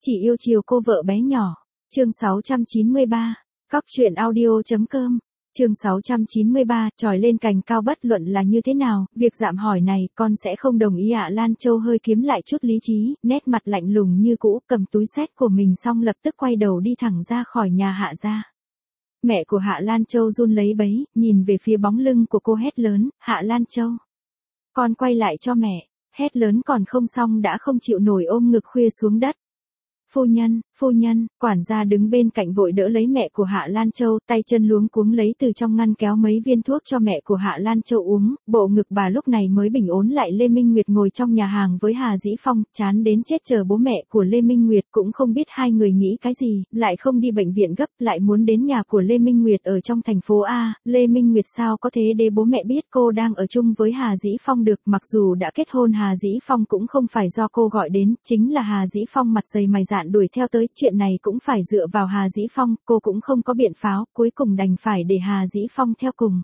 Chỉ yêu chiều cô vợ bé nhỏ. Chương 693. Cóc truyện audio.com. Chương 693, tròi lên cành cao bất luận là như thế nào, việc dạm hỏi này con sẽ không đồng ý ạ. Lan Châu hơi kiếm lại chút lý trí, nét mặt lạnh lùng như cũ, cầm túi xách của mình xong lập tức quay đầu đi thẳng ra khỏi nhà Hạ gia. Mẹ của Hạ Lan Châu run lấy bấy, nhìn về phía bóng lưng của cô hét lớn, Hạ Lan Châu. Con quay lại cho mẹ, hét lớn còn không xong đã không chịu nổi ôm ngực khuya xuống đất. Phu nhân, quản gia đứng bên cạnh vội đỡ lấy mẹ của Hạ Lan Châu, tay chân luống cuống lấy từ trong ngăn kéo mấy viên thuốc cho mẹ của Hạ Lan Châu uống, bộ ngực bà lúc này mới bình ổn lại. Lê Minh Nguyệt ngồi trong nhà hàng với Hà Dĩ Phong, chán đến chết chờ bố mẹ của Lê Minh Nguyệt, cũng không biết hai người nghĩ cái gì, lại không đi bệnh viện gấp, lại muốn đến nhà của Lê Minh Nguyệt ở trong thành phố A. Lê Minh Nguyệt sao có thế để bố mẹ biết cô đang ở chung với Hà Dĩ Phong được, mặc dù đã kết hôn Hà Dĩ Phong cũng không phải do cô gọi đến, chính là Hà Dĩ Phong mặt dày mày dạn đuổi theo tới, chuyện này cũng phải dựa vào Hà Dĩ Phong, cô cũng không có biện pháp, cuối cùng đành phải để Hà Dĩ Phong theo cùng.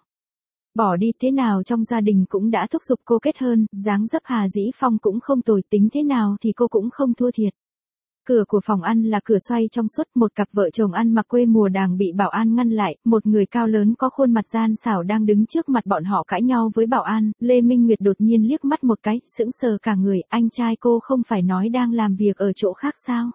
Bỏ đi thế nào trong gia đình cũng đã thúc giục cô kết hôn, dáng dấp Hà Dĩ Phong cũng không tồi, tính thế nào thì cô cũng không thua thiệt. Cửa của phòng ăn là cửa xoay trong suốt, một cặp vợ chồng ăn mặc quê mùa đang bị bảo an ngăn lại, một người cao lớn có khuôn mặt gian xảo đang đứng trước mặt bọn họ cãi nhau với bảo an. Lê Minh Nguyệt đột nhiên liếc mắt một cái, sững sờ cả người, anh trai cô không phải nói đang làm việc ở chỗ khác sao?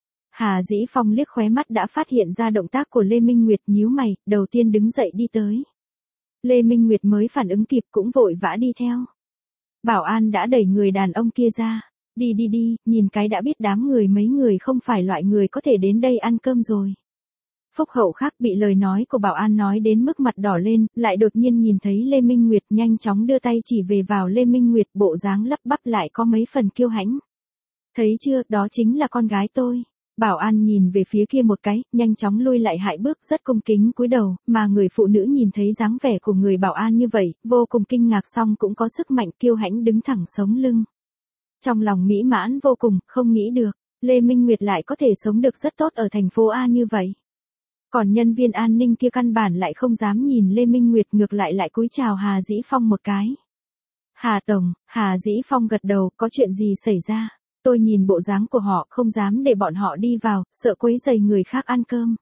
Hà Dĩ Phong liếc khóe mắt đã phát hiện ra động tác của Lê Minh Nguyệt, nhíu mày, đầu tiên đứng dậy đi tới. Lê Minh Nguyệt mới phản ứng kịp cũng vội vã đi theo. Bảo an đã đẩy người đàn ông kia ra. Đi, nhìn cái đã biết đám người mấy người không phải loại người có thể đến đây ăn cơm rồi. Phúc Hậu khác bị lời nói của bảo an nói đến mức mặt đỏ lên, lại đột nhiên nhìn thấy Lê Minh Nguyệt, nhanh chóng đưa tay chỉ về vào Lê Minh Nguyệt, bộ dáng lắp bắp lại có mấy phần kiêu hãnh. Thấy chưa, đó chính là con gái tôi. Bảo an nhìn về phía kia một cái, nhanh chóng lui lại hai bước, rất cung kính cúi đầu, mà người phụ nữ nhìn thấy dáng vẻ của người bảo an như vậy, vô cùng kinh ngạc song cũng có sức mạnh kiêu hãnh đứng thẳng sống lưng. Trong lòng mỹ mãn vô cùng, không nghĩ được, Lê Minh Nguyệt lại có thể sống được rất tốt ở thành phố A như vậy. Còn nhân viên an ninh kia căn bản lại không dám nhìn Lê Minh Nguyệt, ngược lại cúi chào Hà Dĩ Phong một cái. Hà Tổng, Hà Dĩ Phong gật đầu, có chuyện gì xảy ra? Tôi nhìn bộ dáng của họ không dám để bọn họ đi vào, sợ quấy rầy người khác ăn cơm.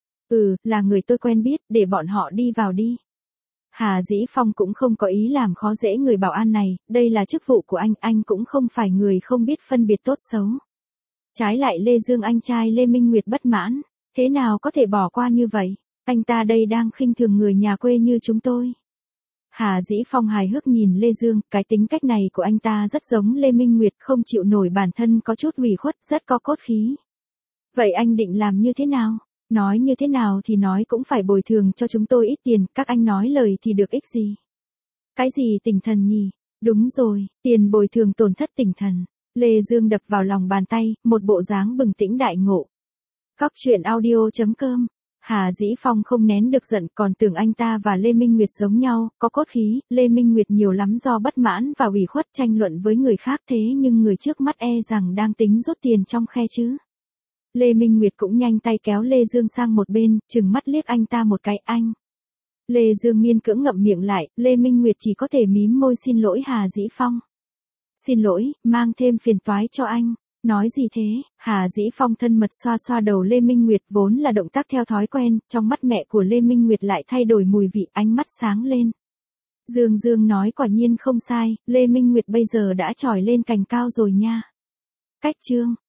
Là người tôi quen biết, để bọn họ đi vào đi. Hà Dĩ Phong cũng không có ý làm khó dễ người bảo an này, đây là chức vụ của anh cũng không phải người không biết phân biệt tốt xấu. Trái lại Lê Dương anh trai Lê Minh Nguyệt bất mãn, thế nào có thể bỏ qua như vậy, anh ta đây đang khinh thường người nhà quê như chúng tôi. Hà Dĩ Phong hài hước nhìn Lê Dương, cái tính cách này của anh ta rất giống Lê Minh Nguyệt, không chịu nổi bản thân có chút ủy khuất, rất có cốt khí. Vậy anh định làm như thế nào? Nói như thế nào thì nói cũng phải bồi thường cho chúng tôi ít tiền, các anh nói lời thì được ích gì? Cái gì tinh thần nhỉ? Đúng rồi, tiền bồi thường tổn thất tinh thần. Lê Dương đập vào lòng bàn tay, một bộ dáng bừng tỉnh đại ngộ. Cóc truyện audio.com. Hà Dĩ Phong không nén được giận, còn tưởng anh ta và Lê Minh Nguyệt giống nhau, có cốt khí. Lê Minh Nguyệt nhiều lắm do bất mãn và ủy khuất tranh luận với người khác, thế nhưng người trước mắt e rằng đang tính rút tiền trong khe chứ. Lê Minh Nguyệt cũng nhanh tay kéo Lê Dương sang một bên, trừng mắt liếc anh ta một cái, anh. Lê Dương miên cưỡng ngậm miệng lại, Lê Minh Nguyệt chỉ có thể mím môi xin lỗi Hà Dĩ Phong. Xin lỗi, mang thêm phiền toái cho anh. Nói gì thế? Hà Dĩ Phong thân mật xoa xoa đầu Lê Minh Nguyệt, vốn là động tác theo thói quen, trong mắt mẹ của Lê Minh Nguyệt lại thay đổi mùi vị, ánh mắt sáng lên. Dương nói quả nhiên không sai, Lê Minh Nguyệt bây giờ đã tròi lên cành cao rồi nha. Cách chương